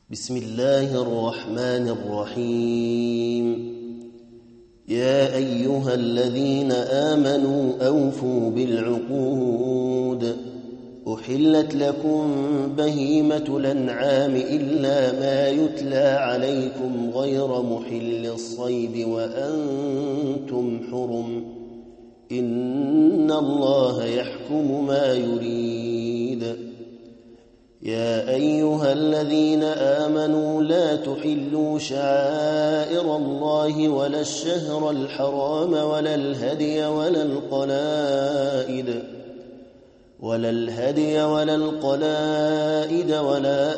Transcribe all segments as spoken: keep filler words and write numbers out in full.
بسم الله الرحمن الرحيم. يا أيها الذين آمنوا أوفوا بالعقود. أحلت لكم بهيمة الأنعام إلا ما يتلى عليكم غير محل الصيد وأنتم حرم. إن الله يحكم ما يريد. يا أيها الذين آمنوا لا تحلوا شعائر الله ولا الشهر الحرام ولا الهدي ولا القلائد ولا الهدي ولا القلائد ولا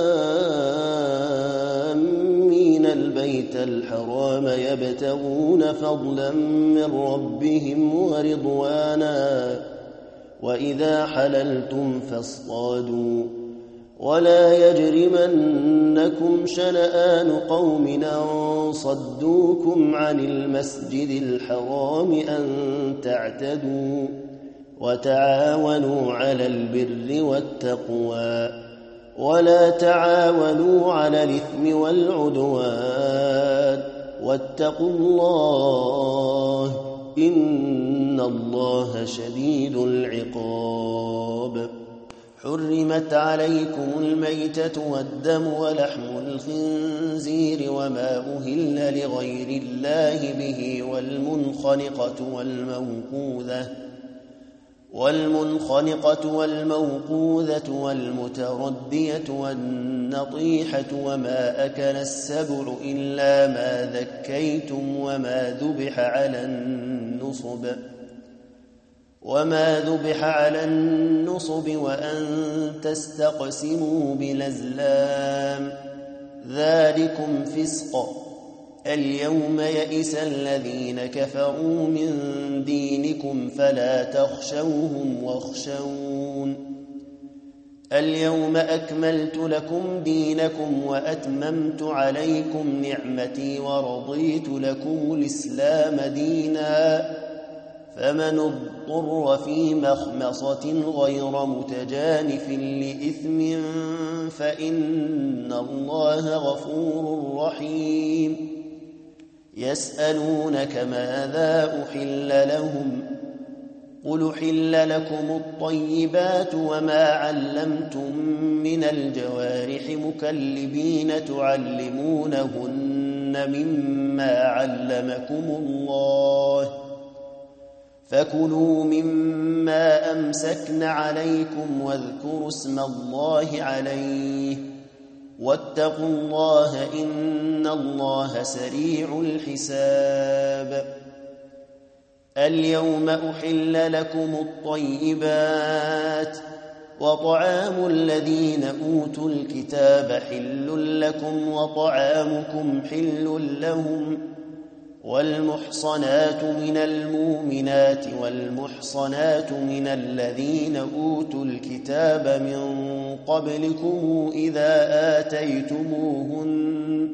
آمين البيت الحرام يبتغون فضلا من ربهم ورضوانا. وإذا حللتم فاصطادوا ولا يجرمنكم شنآن قوم أن صدوكم عن المسجد الحرام أن تعتدوا وتعاونوا على البر والتقوى ولا تعاونوا على الإثم والعدوان واتقوا الله إن الله شديد العقاب. حرمت عليكم الميتة والدم ولحم الخنزير وما أهل لغير الله به والمنخنقة والموقوذة والمنخنقة والموقوذة والمتردية والنطيحة وما أكل السبع إلا ما ذكيتم وما ذبح على النصب وما ذبح على النصب وأن تستقسموا بالأزلام ذلكم فسق. اليوم يئس الذين كفروا من دينكم فلا تخشوهم واخشون. اليوم أكملت لكم دينكم وأتممت عليكم نعمتي ورضيت لكم الإسلام دينا. فمن اضطر في مخمصة غير متجانف لإثم فإن الله غفور رحيم. يسألونك ماذا أحل لهم قل أحل لكم الطيبات وما علمتم من الجوارح مكلبين تعلمونهن مما علمكم الله فكلوا مما أمسكن عليكم واذكروا اسم الله عليه واتقوا الله إن الله سريع الحساب. اليوم أحل لكم الطيبات وطعام الذين أوتوا الكتاب حل لكم وطعامكم حل لهم والمحصنات من المؤمنات والمحصنات من الذين أوتوا الكتاب من قبلكم إذا آتيتموهن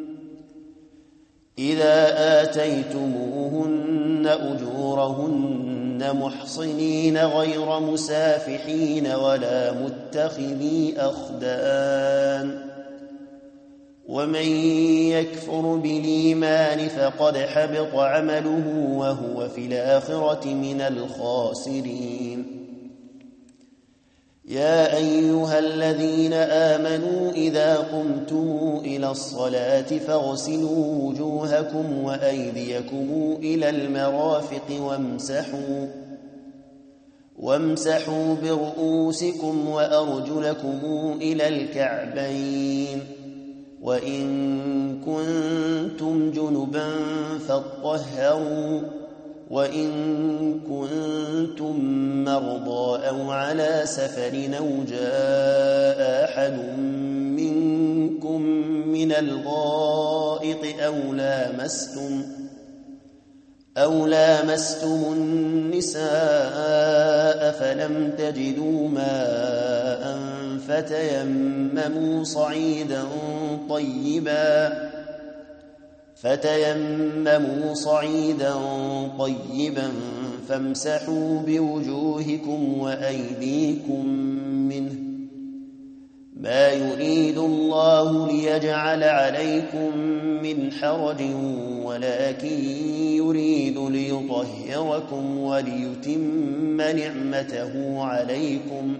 إذا آتيتموهن أجورهن محصنين غير مسافحين ولا متخذي أخدان. ومن يكفر بالإيمان فقد حبط عمله وهو في الآخرة من الخاسرين. يا أيها الذين آمنوا إذا قمتم إلى الصلاة فاغسلوا وجوهكم وأيديكم إلى المرافق وامسحوا وامسحوا برؤوسكم وأرجلكم إلى الكعبين وإن كنتم جنبا فاطهروا وإن كنتم مرضى أو على سفر أو جاء أحد منكم من الغائط أو لامستم أو لامستم النساء فلم تجدوا ماء فتيمموا صعيدا طيبا فتيمموا صعيدا طيبا فامسحوا بوجوهكم وأيديكم منه ما يريد الله ليجعل عليكم من حرج ولكن يريد ليطهركم وليتم نعمته عليكم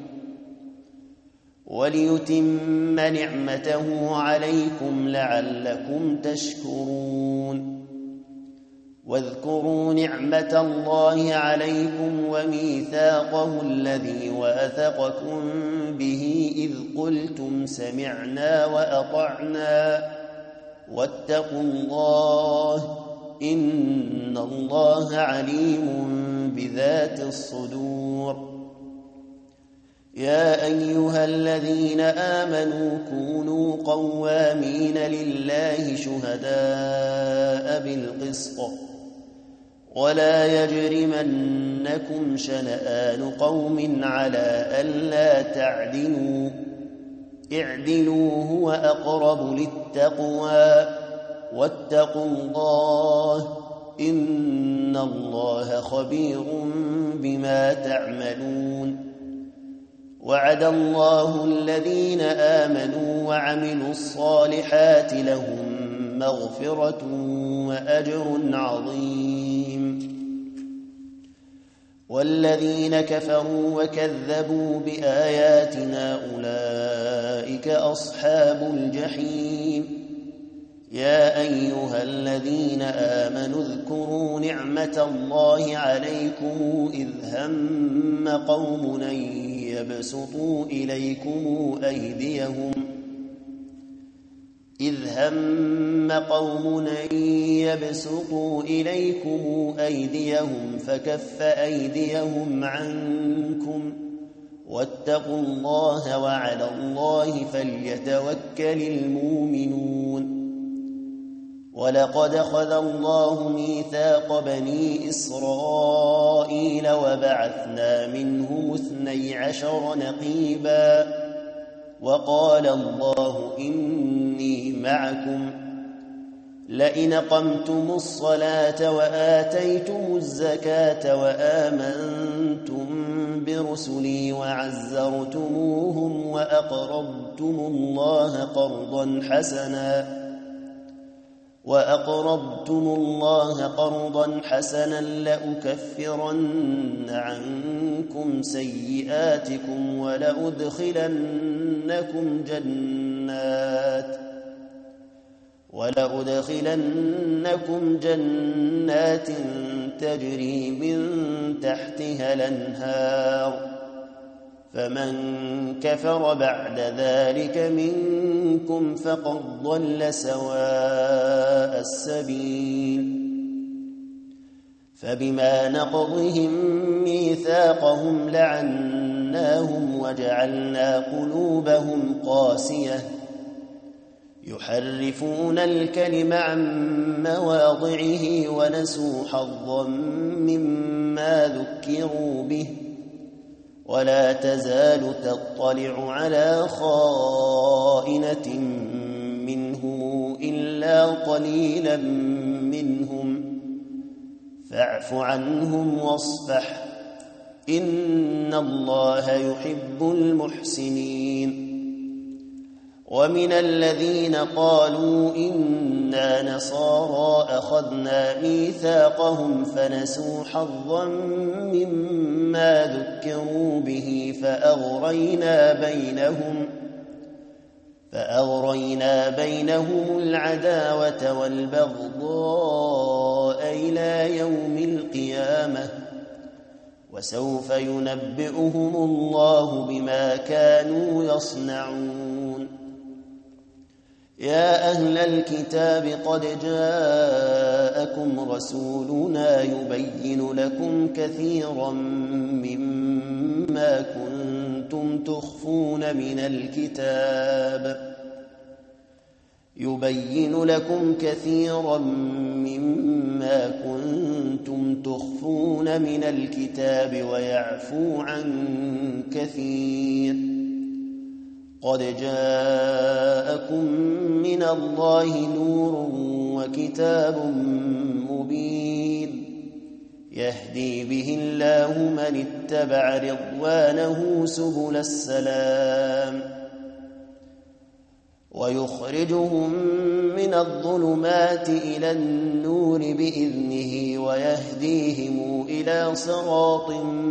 وليتم نعمته عليكم لعلكم تشكرون واذكروا نعمة الله عليكم وميثاقه الذي واثقكم به إذ قلتم سمعنا وأطعنا واتقوا الله إن الله عليم بذات الصدور يا أيها الذين آمنوا كونوا قوامين لله شهداء بالقسط ولا يجرمنكم شنآن قوم على ألا تعدلوا اعدلوا هو أقرب للتقوى واتقوا الله إن الله خبير بما تعملون وعد الله الذين آمنوا وعملوا الصالحات لهم مغفرة وأجر عظيم والذين كفروا وكذبوا بآياتنا أولئك أصحاب الجحيم يا أيها الذين آمنوا اذكروا نعمة الله عليكم إذ هم قوم أن يبسطوا إليكم أيديهم إذ هم قوم أن يبسطوا إليكم أيديهم فكف أيديهم عنكم واتقوا الله وعلى الله فليتوكل المؤمنون ولقد أخذ الله ميثاق بني إسرائيل وبعثنا منهم اثني عشر نقيبا وقال الله إني معكم لئن أقمتم الصلاة وآتيتم الزكاة وآمنتم برسلي وعزرتموهم وأقرضتم الله قرضا حسنا وأقرضتم الله قرضا حسنا لأكفرن عنكم سيئاتكم ولأدخلنكم جنات ولأدخلنكم جنات تجري من تحتها الأنهار فمن كفر بعد ذلك منكم فقد ضل سواء السبيل فبما نقضهم ميثاقهم لعناهم وجعلنا قلوبهم قاسية يحرفون الكلم عن مواضعه ونسوا حظا مما ذكروا به ولا تزال تطلع على خائنة منهم إلا قليلا منهم فاعف عنهم واصفح إن الله يحب المحسنين ومن الذين قالوا إنا نصارى أخذنا ميثاقهم فنسوا حظا مما ذكروا به فأغرينا بينهم فأغرينا بينهم العداوة والبغضاء إلى يوم القيامة وسوف ينبئهم الله بما كانوا يصنعون يا أهل الكتاب قد جاءكم رسولنا يبين لكم كثيرا مما كنتم تخفون من الكتاب يبين لكم كثيرا مما كنتم تخفون من الكتاب ويعفو عن كثير قد جاءكم من الله نور وكتاب مبين يهدي به الله من اتبع رضوانه سبل السلام ويخرجهم من الظلمات إلى النور بإذنه ويهديهم إلى صراط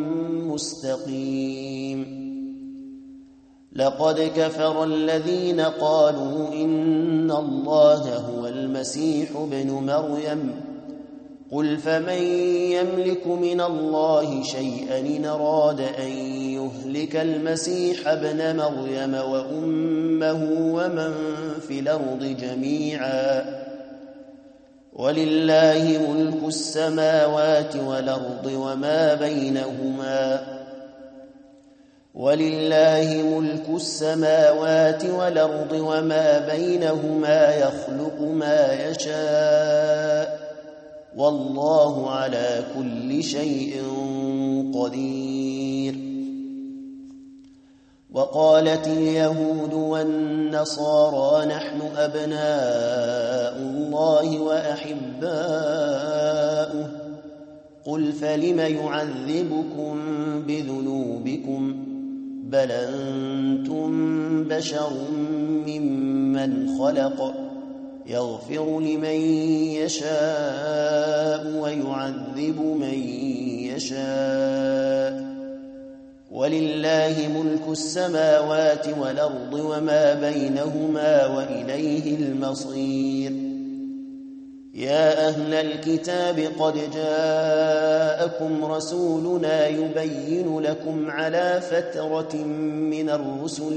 مستقيم. لقد كفر الذين قالوا إن الله هو المسيح ابن مريم قل فمن يملك من الله شيئا إن أراد أن يهلك المسيح ابن مريم وأمه ومن في الأرض جميعا ولله ملك السماوات والأرض وما بينهما ولله ملك السماوات والأرض وما بينهما يخلق ما يشاء والله على كل شيء قدير. وقالت اليهود والنصارى نحن أبناء الله وأحباؤه قل فلم يعذبكم بذنوبكم بل أنتم بشر ممن خلق يغفر لمن يشاء ويعذب من يشاء ولله ملك السماوات والأرض وما بينهما وإليه المصير. يا أهل الكتاب قد جاءكم رسولنا يبين لكم على فترة من الرسل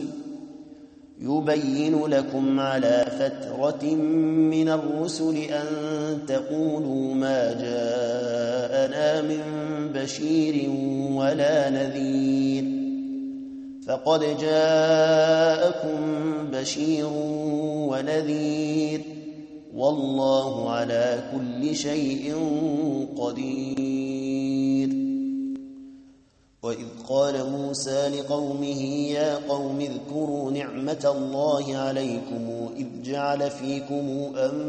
يبين لكم على فترة من الرسل أن تقولوا ما جاءنا من بشير ولا نذير فقد جاءكم بشير ونذير والله على كل شيء قدير. وإذ قال موسى لقومه يا قوم اذكروا نعمة الله عليكم إذ جعل فيكم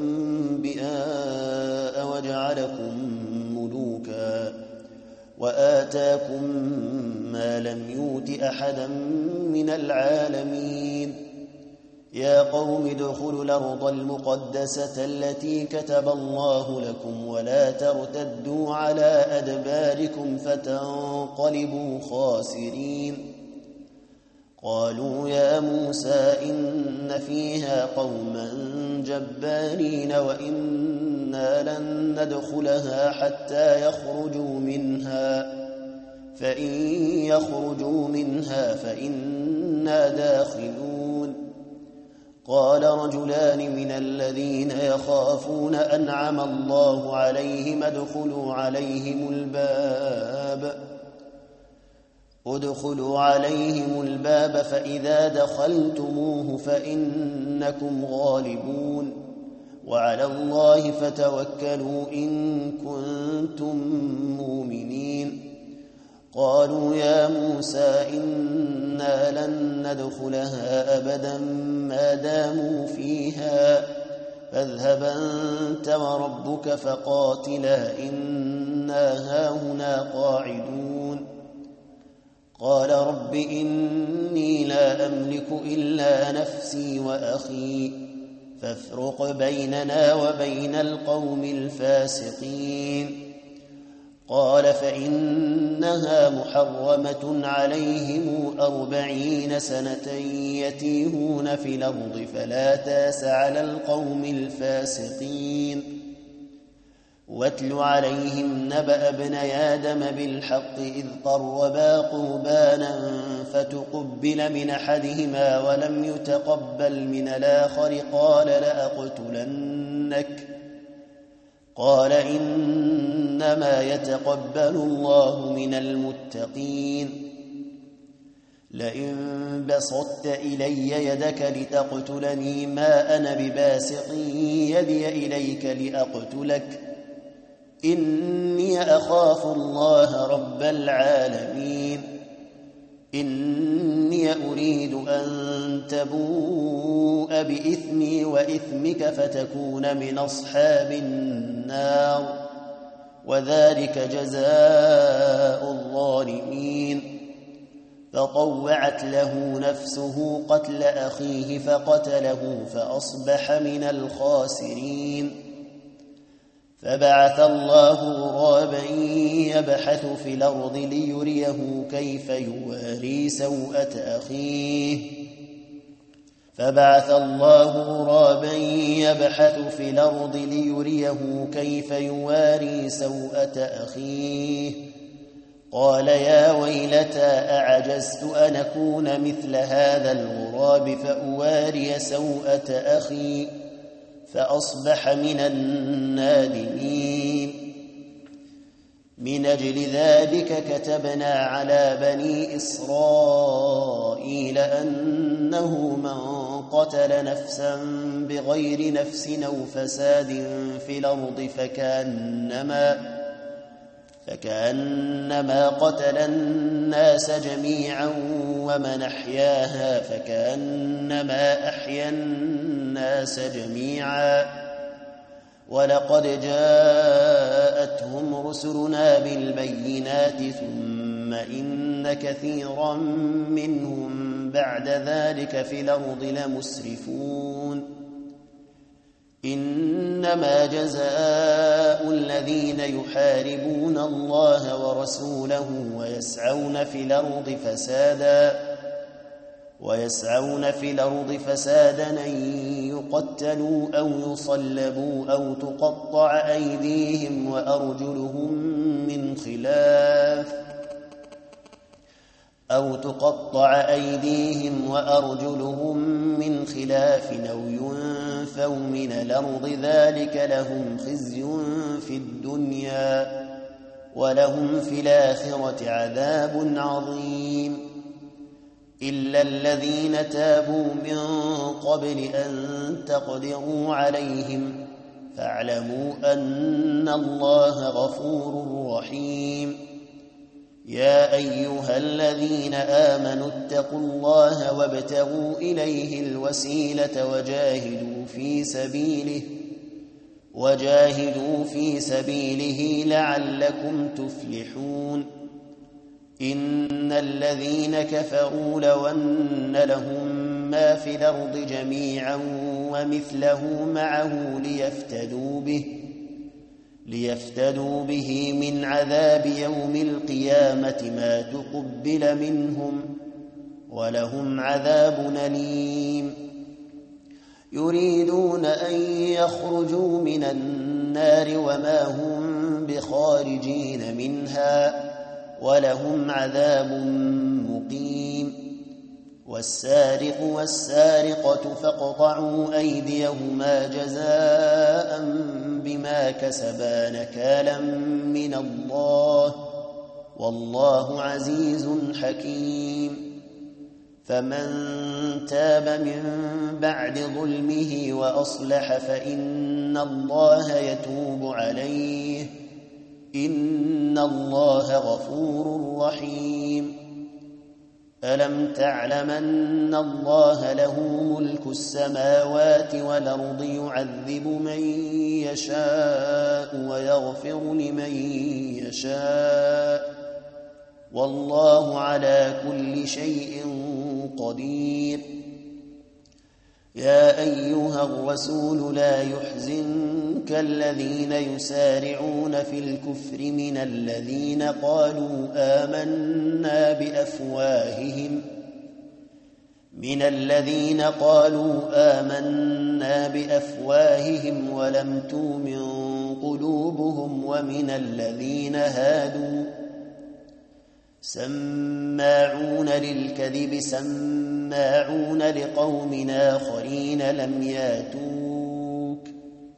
أنبياء وجعلكم ملوكا وآتاكم ما لم يؤت أحدا من العالمين. يا قوم ادخلوا الأرض المقدسة التي كتب الله لكم ولا ترتدوا على أدباركم فتنقلبوا خاسرين. قالوا يا موسى إن فيها قوما جبارين وإنا لن ندخلها حتى يخرجوا منها فإن يخرجوا منها فإنا داخلون. قال رجلان من الذين يخافون أنعم الله عليهم ادخلوا عليهم الباب ادخلوا عليهم الباب فإذا دخلتموه فإنكم غالبون وعلى الله فتوكلوا إن كنتم مؤمنين. قالوا يا موسى إنا لن ندخلها أبدا ما داموا فيها فاذهب أنت وربك فقاتلا إنا هاهنا قاعدون. قال رب إني لا أملك إلا نفسي وأخي فافرق بيننا وبين القوم الفاسقين. قال فإنها محرمة عليهم أربعين سنة يتيهون في الأرض فلا تاس على القوم الفاسقين. واتل عليهم نبأ ابني آدم بالحق إذ قربا قربانا فتقبل من أحدهما ولم يتقبل من الآخر قال لأقتلنك قال إنما يتقبل الله من المتقين. لئن بسطت إلي يدك لتقتلني ما أنا بباسط يدي إليك لأقتلك إني أخاف الله رب العالمين. إني أريد أن تبوء بإثمي وإثمك فتكون من أصحاب النار وذلك جزاء الظالمين. فطوعت له نفسه قتل أخيه فقتله فأصبح من الخاسرين. فبعث الله غرابا يبحث في الأرض ليريه كيف يواري سوءة أخيه فبعث الله غرابا يبحث في الأرض ليريه كيف يواري سوءة أخيه قال يا ويلتى أعجزت أن أكون مثل هذا الغراب فأواري سوءة أخي فأصبح من النادمين. من أجل ذلك كتبنا على بني إسرائيل أنه من قتل نفسا بغير نفس أو فساد في الأرض فكأنما فكأنما قتل الناس جميعا ومن أحياها فكأنما أحيا الناس جميعا ولقد جاءتهم رسلنا بالبينات ثم إن كثيرا منهم بعد ذلك في الأرض لمسرفون. إنما جزاء الذين يحاربون الله ورسوله ويسعون في الأرض فسادا ويسعون في الأرض فسادا أن يقتلوا أو يصلبوا أو تقطع أيديهم وأرجلهم من خلاف أو تقطع أيديهم وأرجلهم من خلاف أو ينفوا من الأرض ذلك لهم خزي في الدنيا ولهم في الآخرة عذاب عظيم. إلا الذين تابوا من قبل أن تقدروا عليهم فاعلموا أن الله غفور رحيم. يا أيها الذين آمنوا اتقوا الله وابتغوا إليه الوسيلة وجاهدوا في سبيله وجاهدوا في سبيله لعلكم تفلحون. إن الذين كفروا لو أن لهم ما في الأرض جميعا ومثله معه ليفتدوا به ليفتدوا به من عذاب يوم القيامة ما تقبل منهم ولهم عذاب أليم. يريدون أن يخرجوا من النار وما هم بخارجين منها ولهم عذاب مقيم. والسارق والسارقة فاقطعوا أيديهما جزاء بما كسبا نكالا من الله والله عزيز حكيم. فمن تاب من بعد ظلمه وأصلح فإن الله يتوب عليه إن الله غفور رحيم. ألم تعلم أن الله له ملك السماوات والأرض يعذب من يشاء ويغفر لمن يشاء والله على كل شيء قدير. يا أيها الرسول لا يحزنك الذين يسارعون في الكفر من الذين قالوا آمنا بأفواههم من الذين قالوا آمنا بأفواههم ولم تؤمن قلوبهم ومن الذين هادوا سماعون للكذب سماعون لقوم آخرين لم ياتوك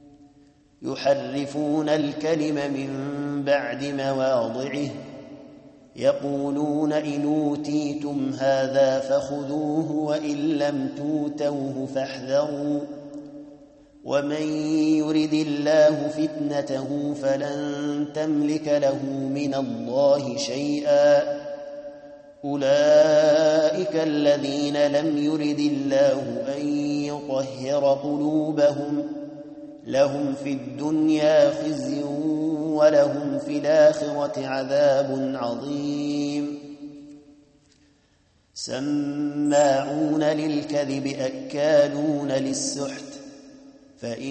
يحرفون الكلم من بعد مواضعه يقولون إن أوتيتم هذا فخذوه وإن لم توتوه فاحذروا ومن يرد الله فتنته فلن تملك له من الله شيئا أولئك الذين لم يرد الله أن يطهر قلوبهم لهم في الدنيا خزي ولهم في الآخرة عذاب عظيم. سماعون للكذب أكالون للسحت فإن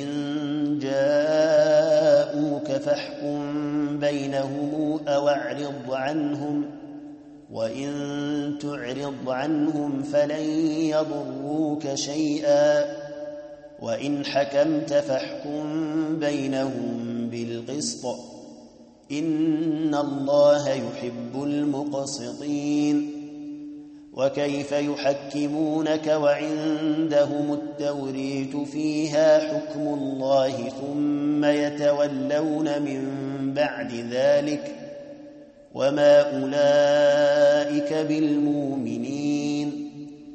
جاءوك فاحكم بينهم أو اعرض عنهم وإن تعرض عنهم فلن يضروك شيئا وإن حكمت فاحكم بينهم بالقسط إن الله يحب المقسطين وكيف يحكمونك وعندهم التوريت فيها حكم الله ثم يتولون من بعد ذلك وما أولئك بالمؤمنين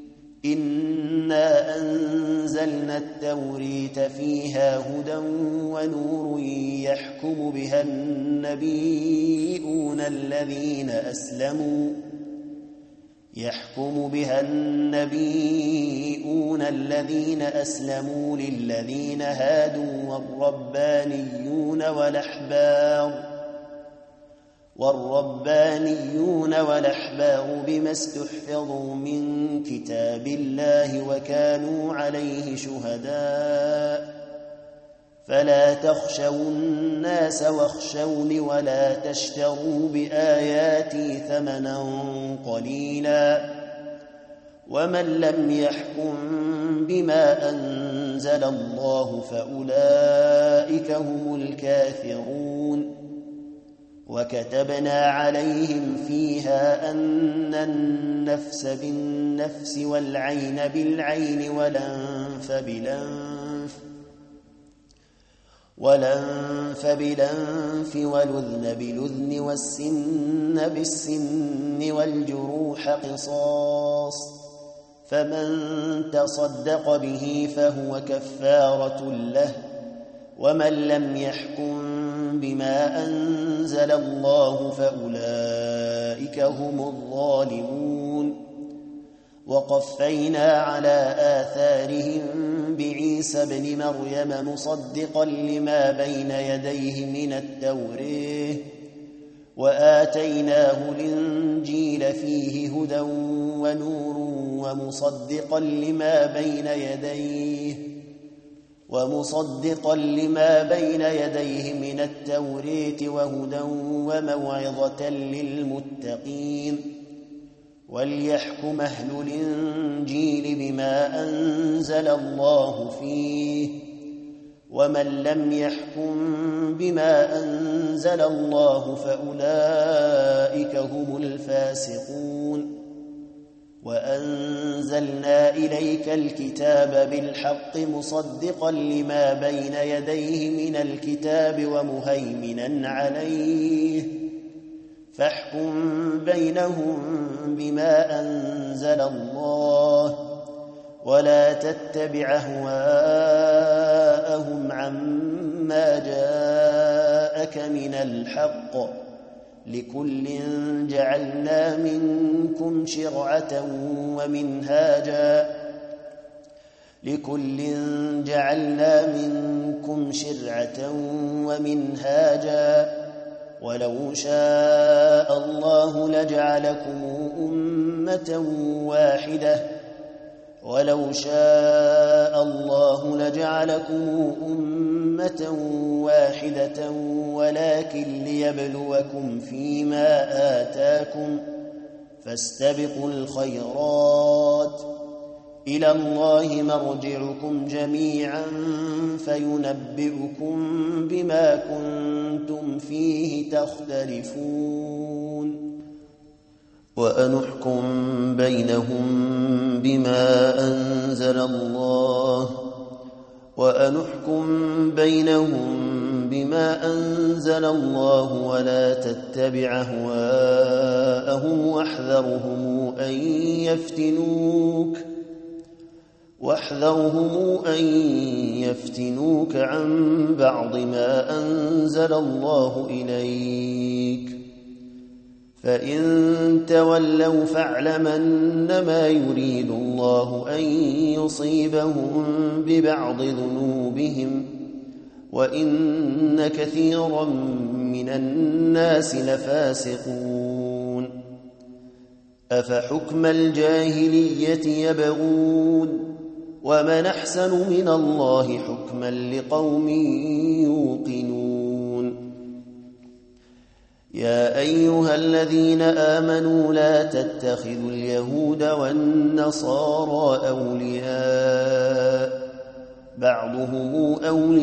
إنا أنزلنا التوريت فيها هدى ونور يحكم بها النبيون الذين أسلموا يحكم بها النبيون الذين أسلموا للذين هادوا والربانيون والأحبار والربانيون والأحبار بما استحفظوا من كتاب الله وكانوا عليه شهداء فلا تخشوا الناس واخشوني ولا تشتروا بآياتي ثمنا قليلا ومن لم يحكم بما أنزل الله فأولئك هم الكافرون وكتبنا عليهم فيها أن النفس بالنفس والعين بالعين والأنف بالأنف والأنف بالأنف والأذن بالأذن والسن بالسن والجروح قصاص فمن تصدق به فهو كفارة له ومن لم يحكم بما أنزل الله فأولئك هم الظالمون وقفينا على آثارهم بعيسى ابن مريم مصدقا لما بين يديه من التوراة وآتيناه الإنجيل فيه هدى ونور ومصدقا لما بين يديه ومصدقا لما بين يديه من التوراة وهدى وموعظة للمتقين وليحكم أهل الإنجيل بما أنزل الله فيه ومن لم يحكم بما أنزل الله فأولئك هم الفاسقون وأنزلنا إليك الكتاب بالحق مصدقا لما بين يديه من الكتاب ومهيمنا عليه فاحكم بينهم بما أنزل الله ولا تتبع أهواءهم عما جاءك من الحق لكل جعلنا منكم شرعة ومنهاجا لكل جعلنا منكم شرعة ومنهاجا ولو شاء الله لجعلكم أمة واحدة ولو شاء الله لجعلكم أمة واحدة ولكن ليبلوكم فيما آتاكم فاستبقوا الخيرات إلى الله مرجعكم جميعا فينبئكم بما كنتم فيه تختلفون وأنحكم بينهم بما أنزل الله وأنحكم بينهم بما أنزل الله ولا تتبع أهواءهم واحذرهم أن يفتنوك واحذرهم أن يفتنوك عن بعض ما أنزل الله إليك فإن تولوا فاعلم أنما يريد الله أن يصيبهم ببعض ذنوبهم وإن كثيرا من الناس لفاسقون أفحكم الجاهلية يبغون ومن أحسن من الله حكما لقوم يوقنون يا أيها الذين آمنوا لا تتخذوا اليهود والنصارى أولياء بعضهم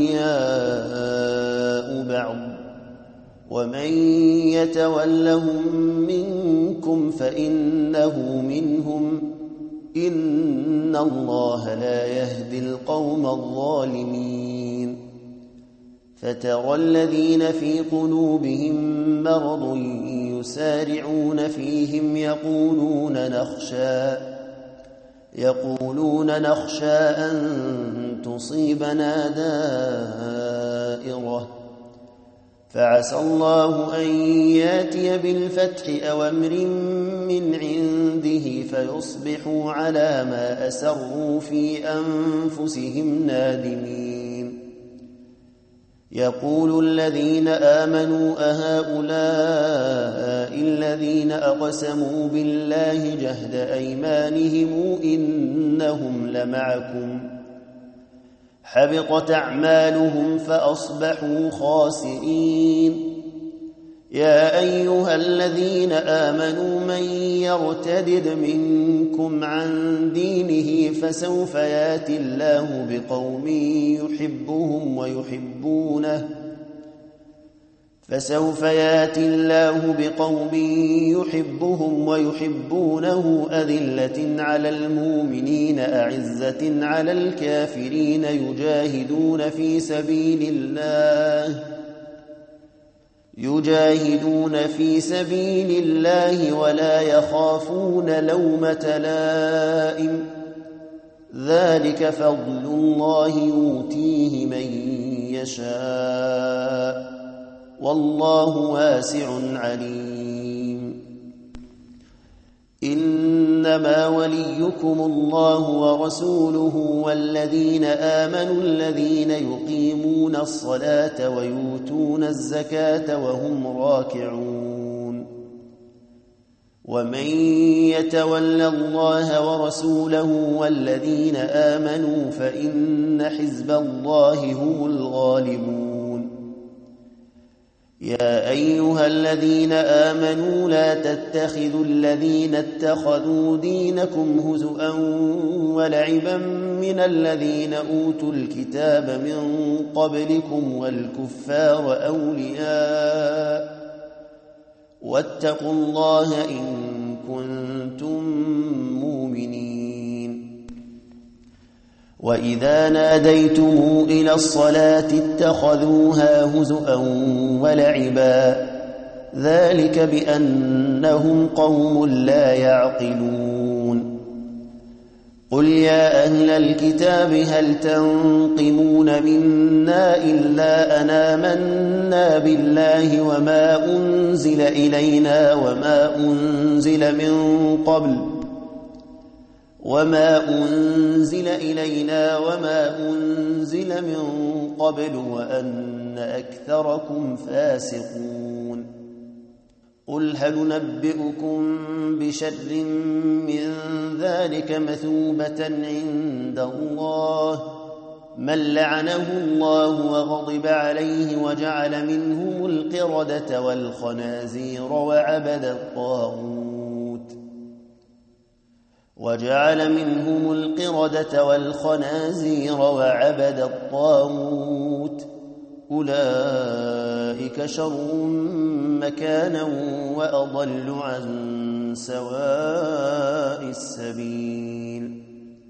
أولياء بعض ومن يتولهم منكم فإنه منهم إن الله لا يهدي القوم الظالمين فترى الذين في قلوبهم مرض يسارعون فيهم يقولون نخشى يقولون نخشى أن تصيبنا دائرة فعسى الله أن ياتي بالفتح أو أمر من عنده فيصبحوا على ما أسروا في أنفسهم نادمين يقول الذين آمنوا أهؤلاء الذين أقسموا بالله جهد أيمانهم إنهم لمعكم حبطت أعمالهم فأصبحوا خاسرين يا أيها الذين آمنوا من يرتدد منكم عن دينه فسوف ياتي الله بقوم يحبهم ويحبونه فسوف ياتي الله بقوم يحبهم ويحبونه أذلة على المؤمنين أعزة على الكافرين يجاهدون في سبيل الله يجاهدون في سبيل الله ولا يخافون لومة لائم ذلك فضل الله يؤتيه من يشاء والله واسع عليم إنما وليكم الله ورسوله والذين آمنوا الذين يقيمون الصلاة ويؤتون الزكاة وهم راكعون ومن يتول الله ورسوله والذين آمنوا فإن حزب الله هم الغالبون يا أيها الذين آمنوا لا تتخذوا الذين اتخذوا دينكم هزؤا ولعبا من الذين أوتوا الكتاب من قبلكم والكفار أولياء واتقوا الله إن كنتم مؤمنين وإذا ناديتم إلى الصلاة اتخذوها هزؤا ولعبا ذلك بأنهم قوم لا يعقلون قل يا أهل الكتاب هل تنقمون منا إلا أن آمنا بالله وما أنزل إلينا وما أنزل من قبل وما أنزل إلينا وما أنزل من قبل وأن أكثركم فاسقون قل هل ننبئكم بشر من ذلك مثوبة عند الله من لعنه الله وغضب عليه وجعل منهم القردة والخنازير وعبد الطاغوت وجعل منهم القردة والخنازير وعبد الطاغوت أولئك شر مكانا وأضل عن سواء السبيل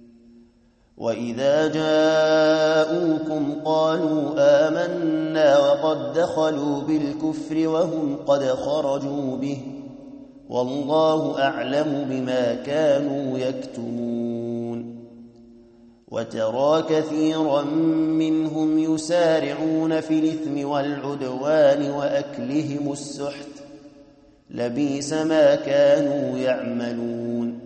وإذا جاءوكم قالوا آمنا وقد دخلوا بالكفر وهم قد خرجوا به والله أعلم بما كانوا يكتمون وترى كثيرا منهم يسارعون في الإثم والعدوان وأكلهم السحت لبئس ما كانوا يعملون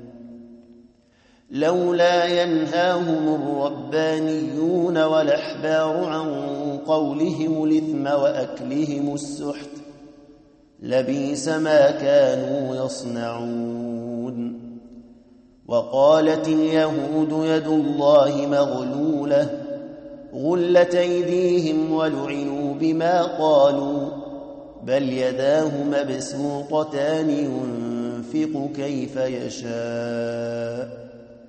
لولا ينهاهم الربانيون والأحبار عن قولهم الإثم وأكلهم السحت لبئس ما كانوا يصنعون يعملون. وقالت اليهود يد الله مغلولة غلت أيديهم ولعنوا بما قالوا بل يداه مبسوطتان ينفق كيف يشاء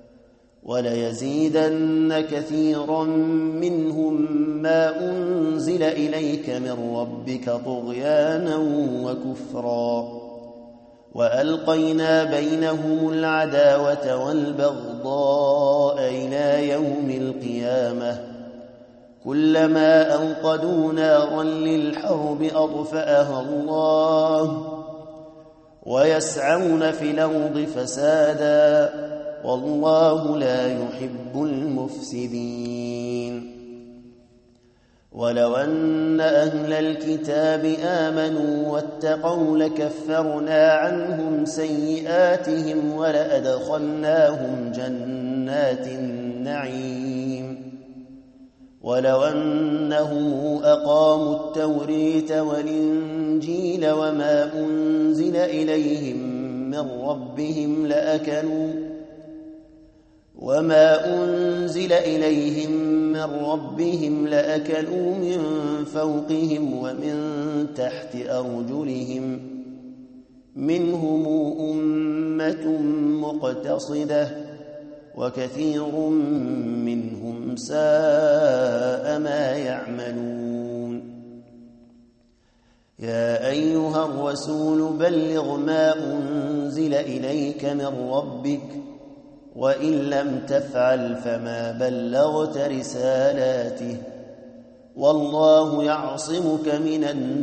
وليزيدن كثيرا منهم ما أنزل إليك من ربك طغيانا وكفرا وألقينا بينهم العداوة والبغضاء إلى يوم القيامة كلما أوقدوا نارا للحرب أطفأها الله ويسعون في الأرض فسادا والله لا يحب المفسدين. ولو أن أهل الكتاب آمنوا واتقوا لكفرنا عنهم سيئاتهم ولأدخلناهم جنات النعيم ولو أنهم أقاموا التوريت والإنجيل وما أنزل إليهم من ربهم لأكلوا وما أنزل إليهم من ربهم لأكلوا من فوقهم ومن تحت أرجلهم منهم أمة مقتصدة وكثير منهم ساء ما يعملون. يا أيها الرسول بلغ ما أنزل إليك من ربك وإن لم تفعل فما بلغت رسالاته والله يعصمك من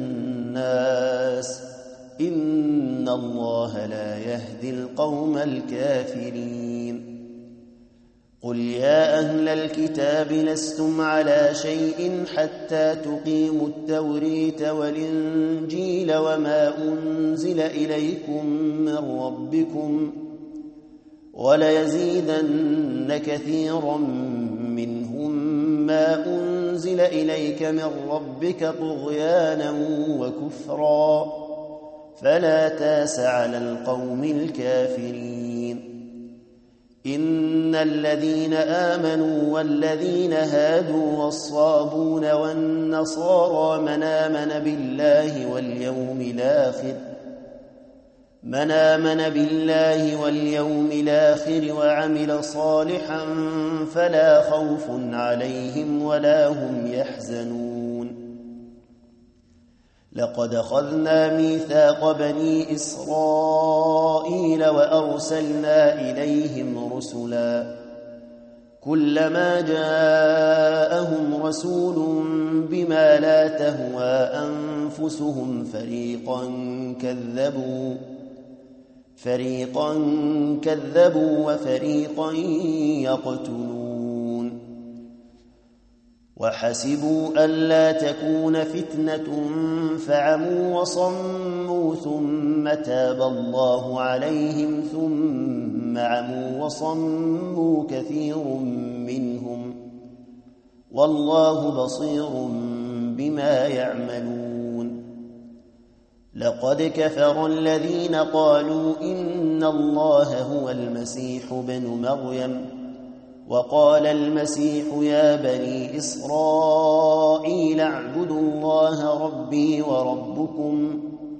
الناس إن الله لا يهدي القوم الكافرين. قل يا أهل الكتاب لستم على شيء حتى تقيموا التوريت والإنجيل وما أنزل إليكم من ربكم وليزيدن كثيرا منهم ما أنزل إليك من ربك طغيانا وكفرا فلا تاس على القوم الكافرين. إن الذين آمنوا والذين هادوا والصابون والنصارى من آمن بالله واليوم الآخر من آمن بالله واليوم الآخر وعمل صالحا فلا خوف عليهم ولا هم يحزنون. لقد أخذنا ميثاق بني إسرائيل وأرسلنا إليهم رسلا كلما جاءهم رسول بما لا تهوى أنفسهم فريقا كذبوا فريقا كذبوا وفريقا يقتلون. وحسبوا ألا تكون فتنة فعموا وصموا ثم تاب الله عليهم ثم عموا وصموا كثير منهم والله بصير بما يعملون. لقد كفر الذين قالوا إن الله هو المسيح بن مريم وقال المسيح يا بني إسرائيل اعبدوا الله ربي وربكم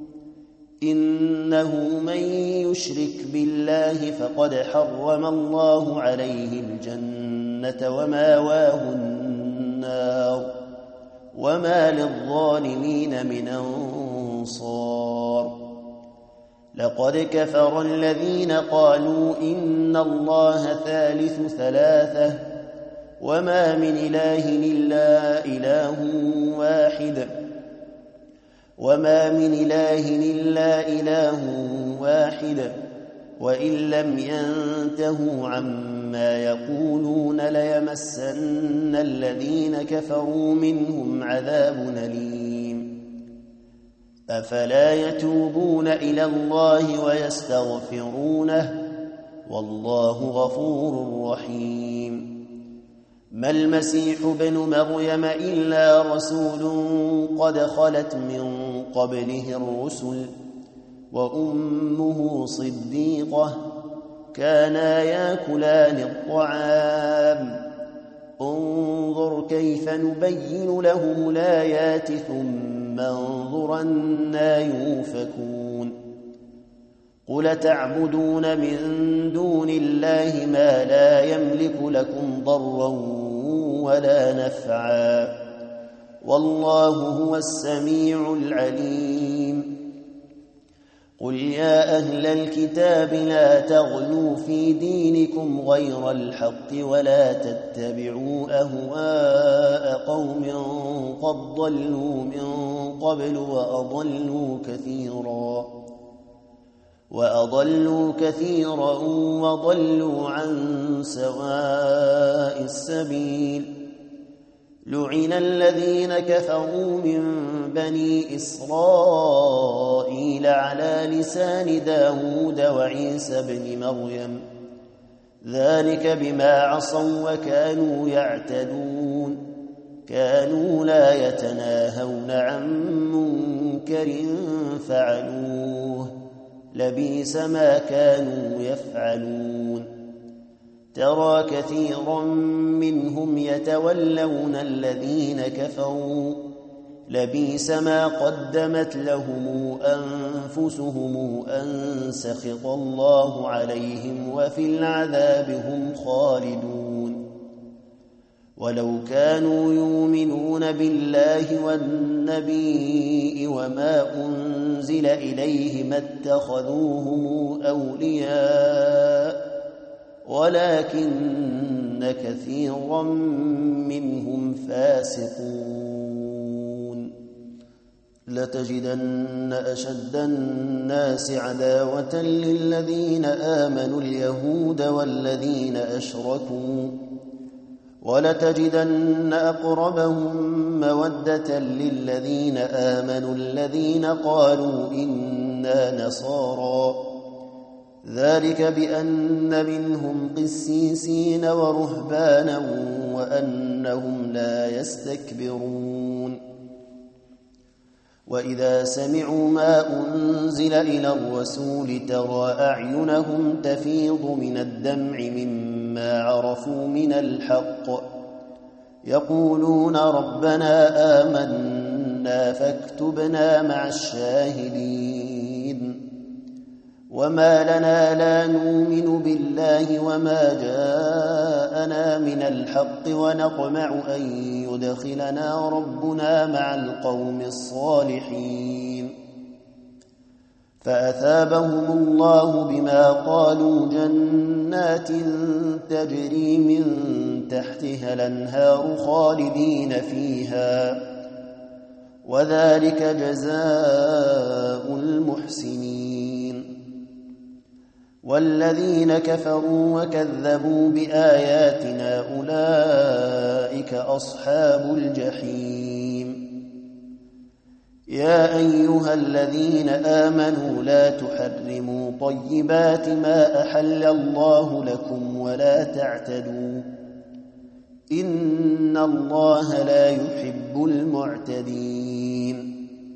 إنه من يشرك بالله فقد حرم الله عليه الجنة وماواه النار وما للظالمين من أنصار. لقد كفر الذين قالوا إن الله ثالث ثلاثة وما من إله إلا إله واحد وما من إله إلا إله واحد وإن لم ينتهوا عما يقولون ليمسن الذين كفروا منهم عذاب أليم. أفلا يتوبون إلى الله ويستغفرونه والله غفور رحيم. ما المسيح بن مريم إلا رسول قد خلت من قبله الرسل وأمه صديقة كانا ياكلان الطعام انظر كيف نبين لهم الآيات ثم انظر أنى يؤفكون قل تعبدون من دون الله ما لا يملك لكم ضرا ولا نفعا والله هو السميع العليم قل يا أهل الكتاب لا تغلوا في دينكم غير الحق ولا تتبعوا أهواء قوم قد ضلوا من قبل وأضلوا كثيرا وأضلوا كثيرا وضلوا عن سواء السبيل لعن الذين كفروا من بني إسرائيل على لسان داود وعيسى بن مريم ذلك بما عصوا وكانوا يعتدون كانوا لا يتناهون عن منكر فعلوه لبئس ما كانوا يفعلون ترى كثيرا منهم يتولون الذين كفروا لبئس ما قدمت لهم أنفسهم أن سخط الله عليهم وفي العذاب هم خالدون ولو كانوا يؤمنون بالله والنبي وما أنزل إليه ما اتخذوهم أولياء ولكن كثيرا منهم فاسقون لتجدن أشد الناس عداوة للذين آمنوا اليهود والذين أشركوا ولتجدن أقربهم مودة للذين آمنوا الذين قالوا إنا نصارى ذلك بأن منهم قسيسين ورهبانا وأنهم لا يستكبرون وإذا سمعوا ما أنزل إلى الرسول ترى أعينهم تفيض من الدمع مما عرفوا من الحق يقولون ربنا آمنا فاكتبنا مع الشاهدين وما لنا لا نؤمن بالله وما جاءنا من الحق ونطمع أن يدخلنا ربنا مع القوم الصالحين فأثابهم الله بما قالوا جنات تجري من تحتها الأنهار خالدين فيها وذلك جزاء المحسنين والذين كفروا وكذبوا بآياتنا أولئك أصحاب الجحيم يا أيها الذين آمنوا لا تحرموا طيبات ما أحل الله لكم ولا تعتدوا إن الله لا يحب المعتدين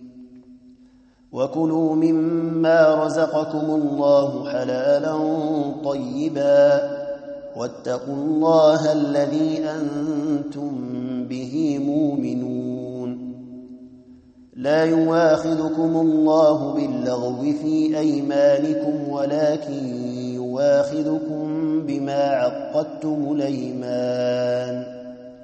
وكلوا مما رزقكم الله حلالا طيبا واتقوا الله الذي أنتم به مؤمنون لا يواخذكم الله باللغو في أيمانكم ولكن يواخذكم بما عقدتم الأيمان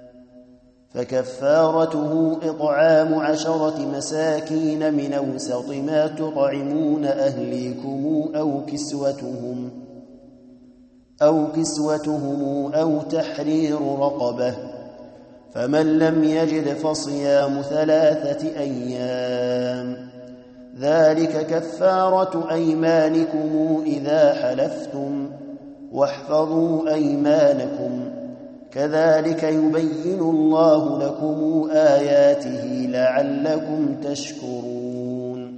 فكفارته إطعام عشرة مساكين من أوسط ما تطعمون أهليكم أو كسوتهم أو كسوتهم أو تحرير رقبة فمن لم يجد فصيام ثلاثة أيام ذلك كفارة أيمانكم إذا حلفتم واحفظوا أيمانكم كذلك يبين الله لكم آياته لعلكم تشكرون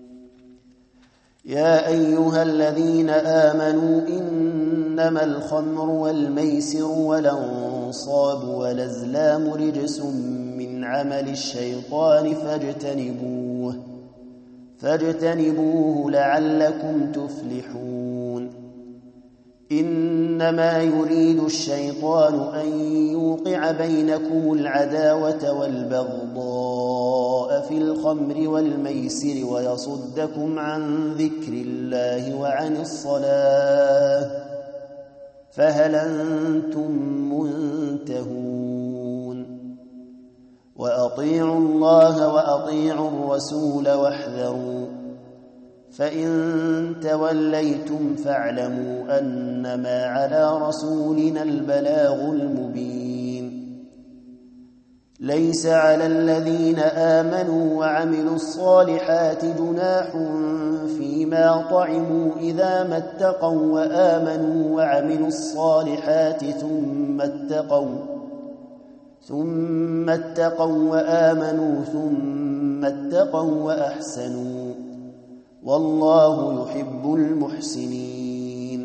يا أيها الذين آمنوا إنما الخمر والميسر والأنصاب والأزلام رجس من عمل الشيطان فاجتنبوه فاجتنبوه لعلكم تفلحون إنما يريد الشيطان أن يوقع بينكم العداوة والبغضاء في الخمر والميسر ويصدكم عن ذكر الله وعن الصلاة فهل أنتم منتهون وأطيعوا الله وأطيعوا الرسول واحذروا فإن توليتم فاعلموا أنما على رسولنا البلاغ المبين ليس على الذين آمنوا وعملوا الصالحات جناح فيما طعموا إذا ما اتقوا وآمنوا وعملوا الصالحات ثم اتقوا ثم اتقوا وآمنوا ثم اتقوا وأحسنوا والله يحب المحسنين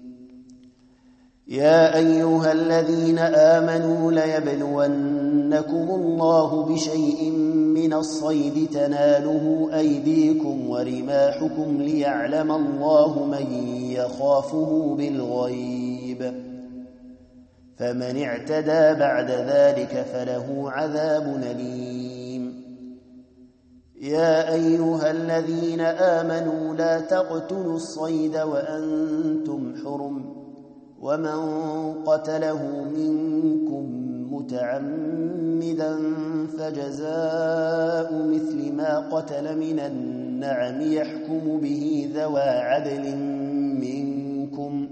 يا أيها الذين آمنوا ليبلونكم الله بشيء من الصيد تناله أيديكم ورماحكم ليعلم الله من يخافه بالغيب فمن اعتدى بعد ذلك فله عذاب أليم يا أيها الذين آمنوا لا تقتلوا الصيد وأنتم حرم ومن قتله منكم متعمدا فجزاء مثل ما قتل من النعم يحكم به ذوى عدل منكم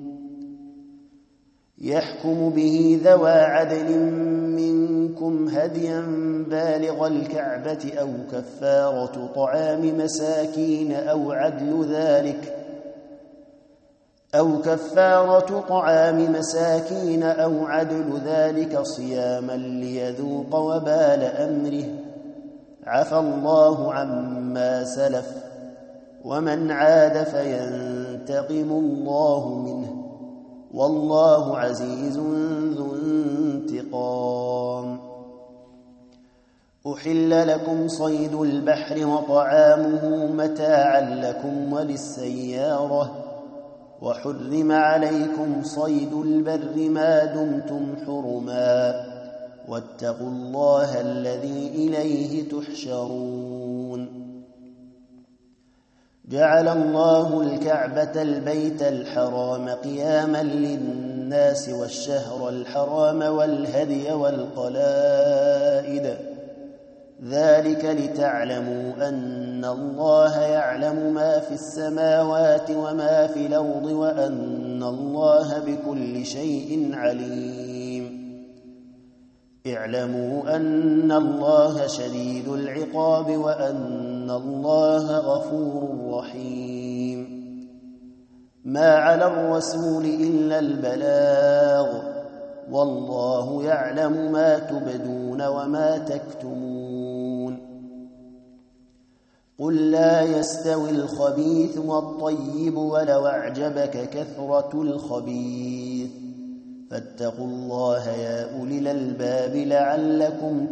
يحكم به ذوى عدل منكم هديا بالغ الكعبة أو كفارة طعام مساكين أو عدل ذلك أو كفارة طعام مساكين أو عدل ذلك صياما ليذوق وبال أمره عفى الله عما سلف ومن عاد فينتقم الله منه والله عزيز ذو انتقام أحل لكم صيد البحر وطعامه متاعا لكم وللسيارة وحرم عليكم صيد البر ما دمتم حرما واتقوا الله الذي إليه تحشرون جعل الله الكعبة البيت الحرام قياما للناس والشهر الحرام والهدي والقلائد ذلك لتعلموا أن الله يعلم ما في السماوات وما في الأرض وأن الله بكل شيء عليم اعلموا أن الله شديد العقاب وأن الله غفور رحيم ما على الرسول إلا البلاغ والله يعلم ما تبدون وما تكتمون قل لا يستوي الخبيث والطيب ولو أعجبك كثرة الخبيث فاتقوا الله يا أولي الألباب لعلكم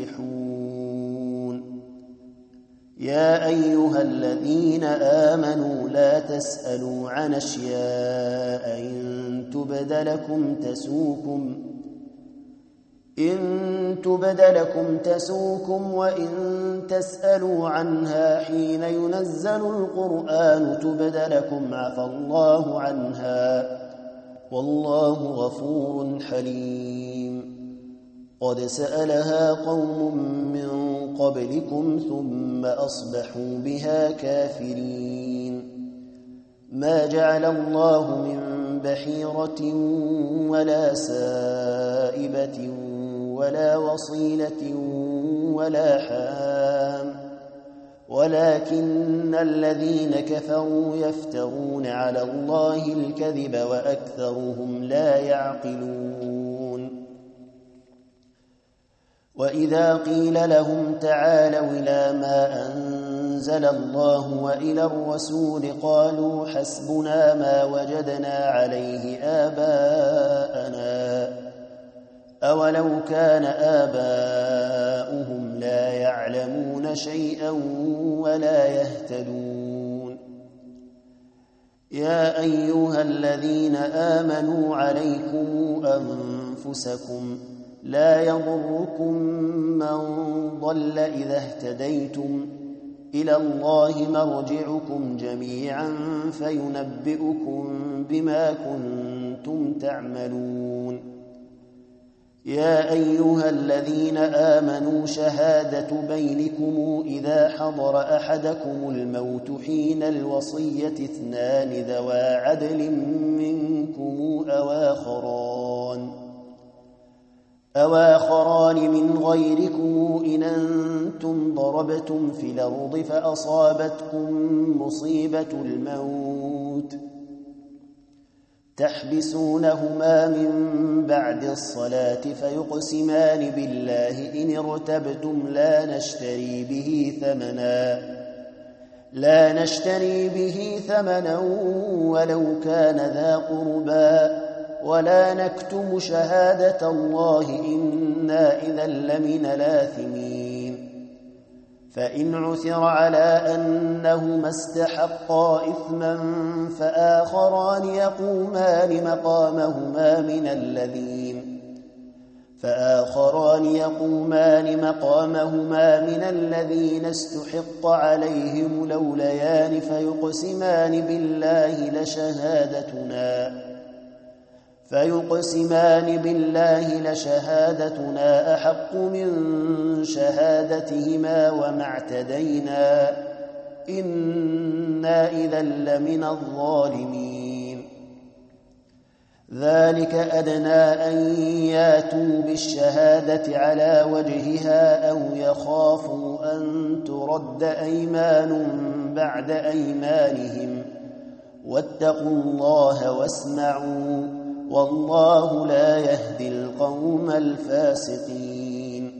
تفلحون يا أيها الذين آمنوا لا تسألوا عن أشياء إن تبد لكم تسوكم إن تبد لكم تسوكم وإن تسألوا عنها حين ينزل القرآن تبد لكم عفى الله عنها والله غفور حليم قد سألها قوم من قبلكم ثم أصبحوا بها كافرين ما جعل الله من بحيرة ولا سائبة ولا وصيلة ولا حام ولكن الذين كفروا يفترون على الله الكذب وأكثرهم لا يعقلون وإذا قيل لهم تعالوا إلى ما أنزل الله وإلى الرسول قالوا حسبنا ما وجدنا عليه آباءنا أولو كان آباؤهم لا يعلمون شيئا ولا يهتدون يا أيها الذين آمنوا عليكم أنفسكم لا يضركم من ضل إذا اهتديتم إلى الله مرجعكم جميعا فينبئكم بما كنتم تعملون. يا أيها الذين آمنوا شهادة بينكم إذا حضر أحدكم الموت حين الوصية اثنان ذوى عدل منكم أو آخران أو آخران من غيركم إن أنتم ضربتم في الأرض فأصابتكم مصيبة الموت تحبسونهما من بعد الصلاة فيقسمان بالله إن ارتبتم لا نشتري به ثمنا لا نشتري به ثمنا ولو كان ذا قربى ولا نكتم شهادة الله إنا إذا لمن الآثمين. فإن عثر على أنهما استحقا إثما فآخران يقومان مقامهما من الذين فآخران يقومان مقامهما من الذين استحق عليهم الأوليان فيقسمان بالله لشهادتنا فيقسمان بالله لشهادتنا أحق من شهادتهما وما اعتدينا إنا إذا لمن الظالمين. ذلك أدنى أن ياتوا بالشهادة على وجهها أو يخافوا أن ترد أيمان بعد أيمانهم واتقوا الله واسمعوا والله لا يهدي القوم الفاسقين.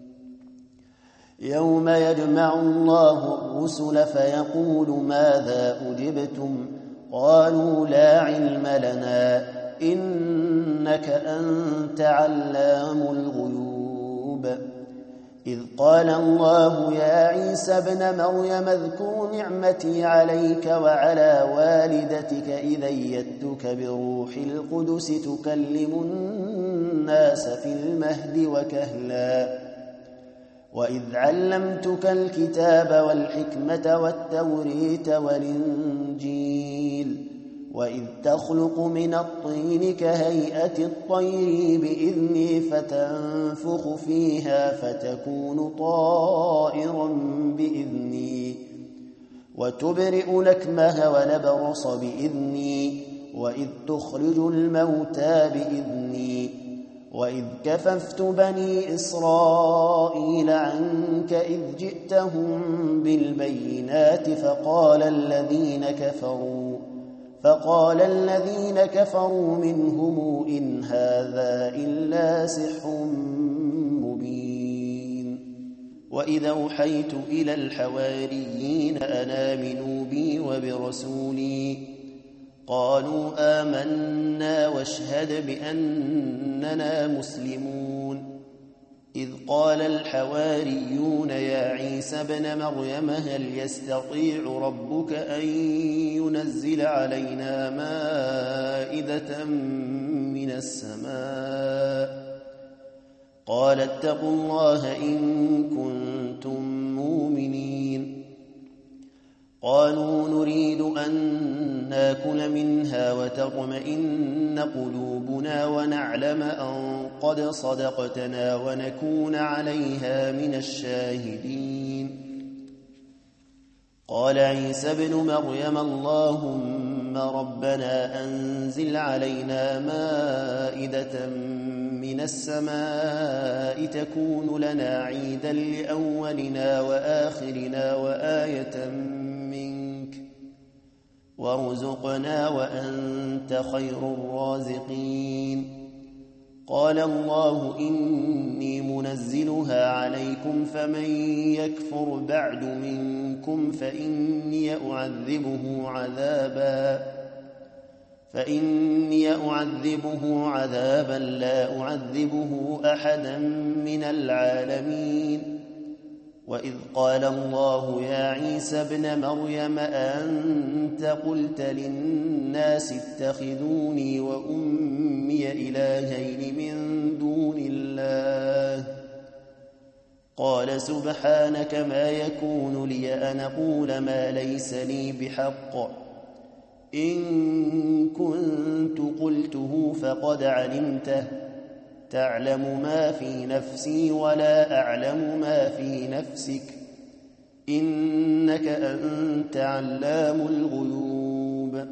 يوم يجمع الله الرسل فيقول ماذا أجبتم قالوا لا علم لنا إنك أنت علام الغيوب. إذ قال الله يا عيسى ابن مريم اذكر نعمتي عليك وعلى والدتك إذ أيدتك بروح القدس تكلم الناس في المهد وكهلا وإذ علمتك الكتاب والحكمة والتوريت والإنجيل وإذ تخلق من الطين كهيئة الطير بإذني فتنفخ فيها فتكون طائرا بإذني وتبرئ الأكمه والأبرص بإذني وإذ تخرج الموتى بإذني وإذ كففت بني إسرائيل عنك إذ جئتهم بالبينات فقال الذين كفروا فقال الذين كفروا منهم إن هذا إلا سحر مبين. وإذا أوحيت إلى الحواريين أن آمنوا بي وبرسولي قالوا آمنا واشهد بأننا مسلمون. إذ قال الحواريون يا عيسى ابن مريم هل يستطيع ربك أن ينزل علينا مائدة من السماء قال اتقوا الله إن كنتم مؤمنين. قالوا نريد أن ناكل منها وتطمئن قلوبنا ونعلم أن قد صدقتنا ونكون عليها من الشاهدين. قال عيسى ابن مريم اللهم ربنا أنزل علينا مائدة من السماء تكون لنا عيدا لأولنا وآخرنا وآية منك وارزقنا وأنت خير الرازقين. قال الله إني منزلها عليكم فمن يكفر بعد منكم فإني أعذبه عذابا فإني أعذبه عذابا لا أعذبه أحدا من العالمين وإذ قال الله يا عيسى ابن مريم أأنت قلت للناس اتخذوني وأمي إلهين من دون الله قال سبحانك ما يكون لي أن أقول ما ليس لي بحق إن كنت قلته فقد علمته تعلم ما في نفسي ولا أعلم ما في نفسك إنك أنت علام الغيوب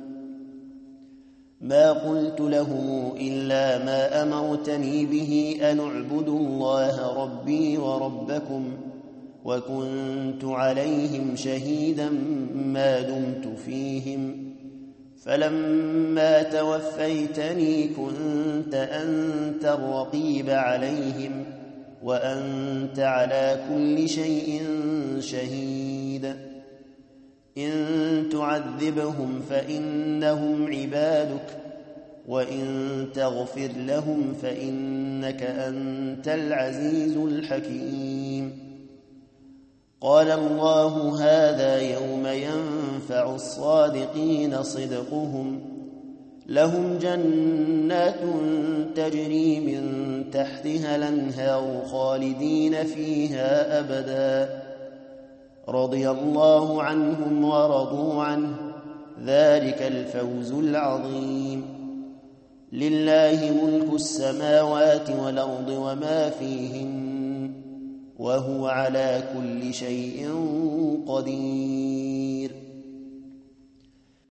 ما قلت لهم إلا ما أمرتني به أن اعبدوا الله ربي وربكم وكنت عليهم شهيدا ما دمت فيهم فلما توفيتني كنت أنت الرقيب عليهم وأنت على كل شيء شهيد إن تعذبهم فإنهم عبادك وإن تغفر لهم فإنك أنت العزيز الحكيم قال الله هذا يوم ينفع الصادقين صدقهم لهم جنات تجري من تحتها الأنهار خالدين فيها أبدا رضي الله عنهم ورضوا عنه ذلك الفوز العظيم لله ملك السماوات والأرض وما فيهن وهو على كل شيء قدير